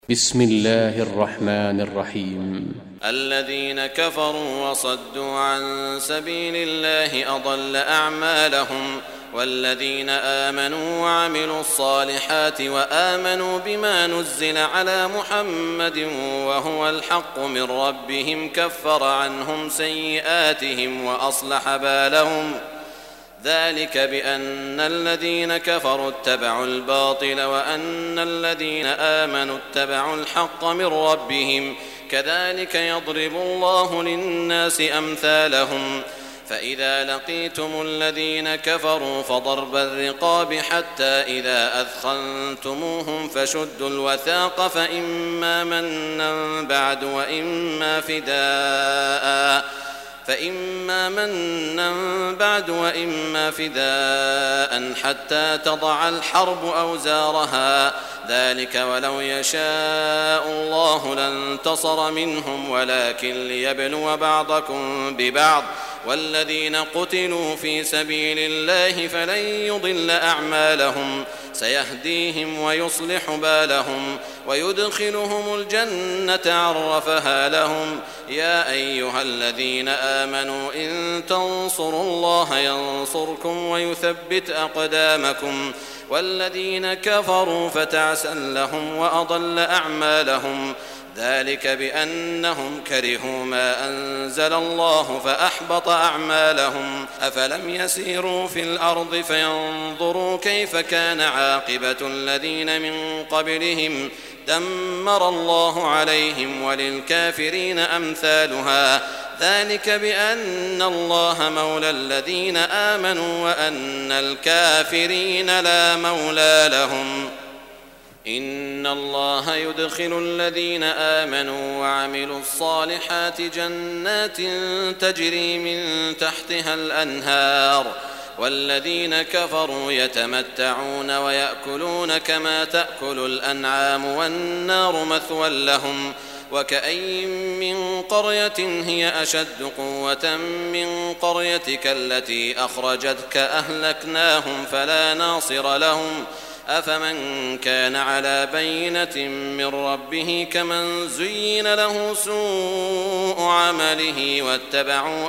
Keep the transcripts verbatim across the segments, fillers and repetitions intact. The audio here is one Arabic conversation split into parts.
بسم الله الرحمن الرحيم. الذين كفروا وصدوا عن سبيل الله أضل أعمالهم، والذين آمنوا وعملوا الصالحات وآمنوا بما نزل على محمد وهو الحق من ربهم كفر عنهم سيئاتهم وأصلح بالهم، ذلك بأن الذين كفروا اتبعوا الباطل وأن الذين آمنوا اتبعوا الحق من ربهم، كذلك يضرب الله للناس أمثالهم. فإذا لقيتم الذين كفروا فضرب الرقاب حتى إذا أثخنتموهم فشدوا الوثاق فإما منا بعد وإما فداء فإما منا بعد وإما فداء حتى تضع الحرب أوزارها، ذلك ولو يشاء الله لانتصر منهم ولكن ليبلو بعضكم ببعض، والذين قتلوا في سبيل الله فلن يضل أعمالهم، سيهديهم ويصلح بالهم ويدخلهم الجنة عرفها لهم. يا أيها الذين آمنوا إن تنصروا الله ينصركم ويثبت أقدامكم، والذين كفروا فتعسا لهم وأضل أعمالهم، ذلك بأنهم كرهوا ما أنزل الله فأحبط أعمالهم. أفلم يسيروا في الأرض فينظروا كيف كان عاقبة الذين من قبلهم، دمر الله عليهم وللكافرين أمثالها، ذلك بأن الله مولى الذين آمنوا وأن الكافرين لا مولى لهم. إن الله يدخل الذين آمنوا وعملوا الصالحات جنات تجري من تحتها الأنهار، والذين كفروا يتمتعون ويأكلون كما تأكل الأنعام والنار مثوى لهم. وكأين من قرية هي أشد قوة من قريتك التي أخرجتك أهلكناهم فلا ناصر لهم، أفمن كان على بينة من ربه كمن زين له سوء عمله واتبعوا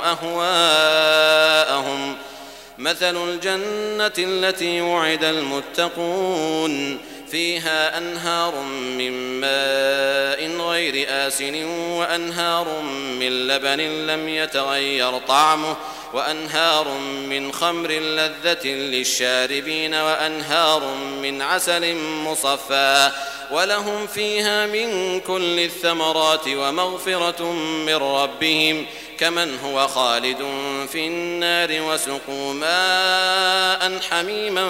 أهواءهم. مثل الجنة التي وعد المتقون فيها أنهار من ماء غير آسن وأنهار من لبن لم يتغير طعمه وأنهار من خمر لذة للشاربين وأنهار من عسل مصفى، ولهم فيها من كل الثمرات ومغفرة من ربهم، كمن هو خالد في النار وسقوا ماء حميما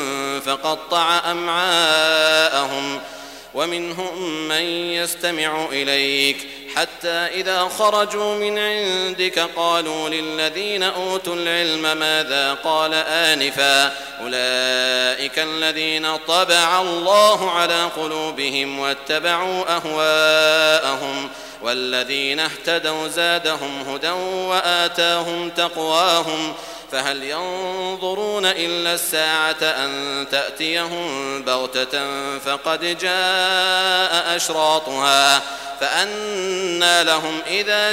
فقطع أمعاءهم. ومنهم من يستمع إليك حتى إذا خرجوا من عندك قالوا للذين أوتوا العلم ماذا قال آنفا، أولئك الذين طبع الله على قلوبهم واتبعوا أهواءهم، والذين اهتدوا زادهم هدى وآتاهم تقواهم. فهل ينظرون إلا الساعة أن تأتيهم بغتة فقد جاء أشراطها، فأنى لهم إذا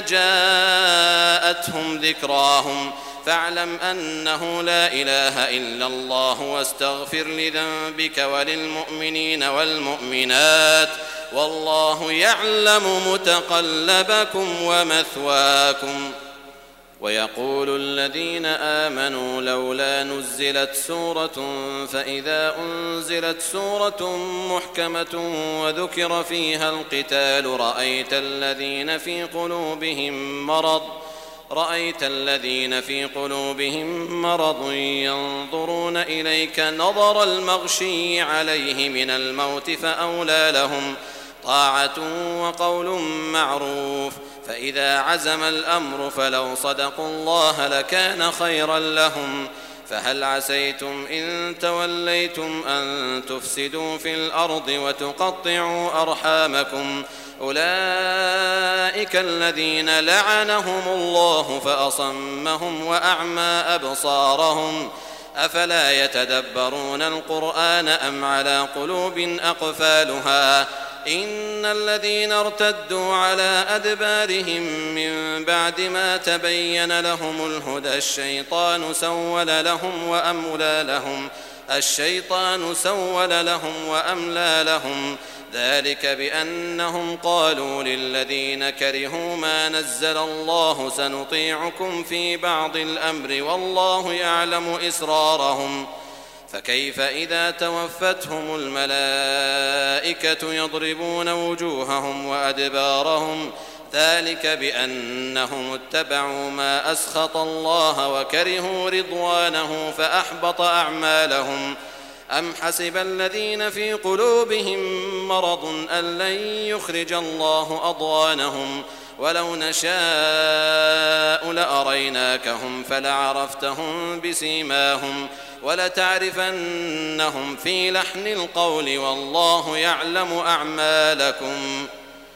جاءتهم ذكراهم. فاعلم أنه لا إله إلا الله واستغفر لذنبك وللمؤمنين والمؤمنات، والله يعلم متقلبكم ومثواكم. ويقول الذين آمنوا لولا نزلت سورة، فإذا أنزلت سورة محكمة وذكر فيها القتال رأيت الذين في قلوبهم مرض رأيت الذين في قلوبهم مرض ينظرون إليك نظر المغشي عليه من الموت، فأولى لهم طاعة وقول معروف. فإذا عزم الأمر فلو صدقوا الله لكان خيرا لهم. فهل عسيتم إن توليتم أن تفسدوا في الأرض وتقطعوا أرحامكم، أولئك الذين لعنهم الله فأصمهم وأعمى أبصارهم، أفلا يتدبرون القرآن أم على قلوب أقفالها إن الذين ارتدوا على أدبارهم من بعد ما تبين لهم الهدى الشيطان سول لهم وأملى لهم الشيطان سول لهم وأملى لهم ذلك بأنهم قالوا للذين كرهوا ما نزل الله سنطيعكم في بعض الأمر والله يعلم إسرارهم فكيف إذا توفتهم الملائكة يضربون وجوههم وأدبارهم ذلك بأنهم اتبعوا ما أسخط الله وكرهوا رضوانه فأحبط أعمالهم أم حسب الذين في قلوبهم مرض أن لن يخرج الله أضغانهم ولو نشاء لأريناكهم فلعرفتهم بسيماهم ولتعرفنهم في لحن القول والله يعلم أعمالكم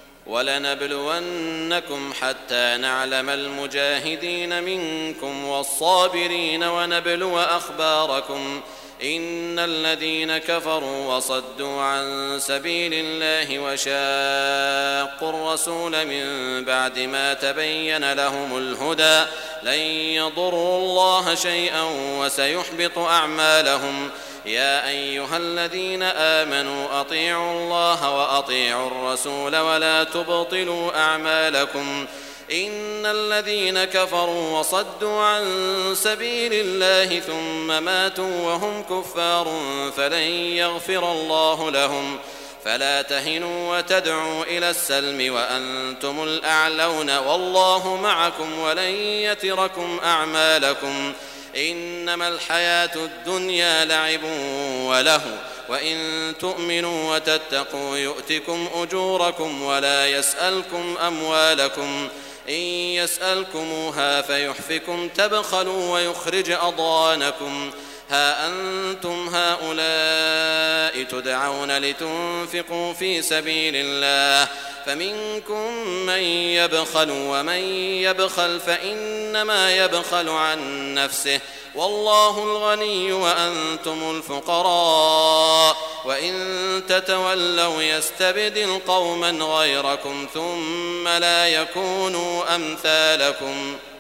ولنبلونكم حتى نعلم المجاهدين منكم والصابرين ونبلو أخباركم إن الذين كفروا وصدوا عن سبيل الله وشاقوا الرسول من بعد ما تبين لهم الهدى لن يضروا الله شيئا وسيحبط أعمالهم يا أيها الذين آمنوا أطيعوا الله وأطيعوا الرسول ولا تبطلوا أعمالكم إن الذين كفروا وصدوا عن سبيل الله ثم ماتوا وهم كفار فلن يغفر الله لهم فلا تهنوا وتدعوا إلى السلم وأنتم الأعلون والله معكم ولن يتركم أعمالكم إنما الحياة الدنيا لعب وله وإن تؤمنوا وتتقوا يؤتكم أجوركم ولا يسألكم أموالكم إن يسألكموها فيحفكم تبخلوا ويخرج أضغانكم ها أنتم هؤلاء تدعون لتنفقوا في سبيل الله فمنكم من يبخل ومن يبخل فإنما يبخل عن نفسه والله الغني وأنتم الفقراء وإن تتولوا يستبدل قوما غيركم ثم لا يكونوا أمثالكم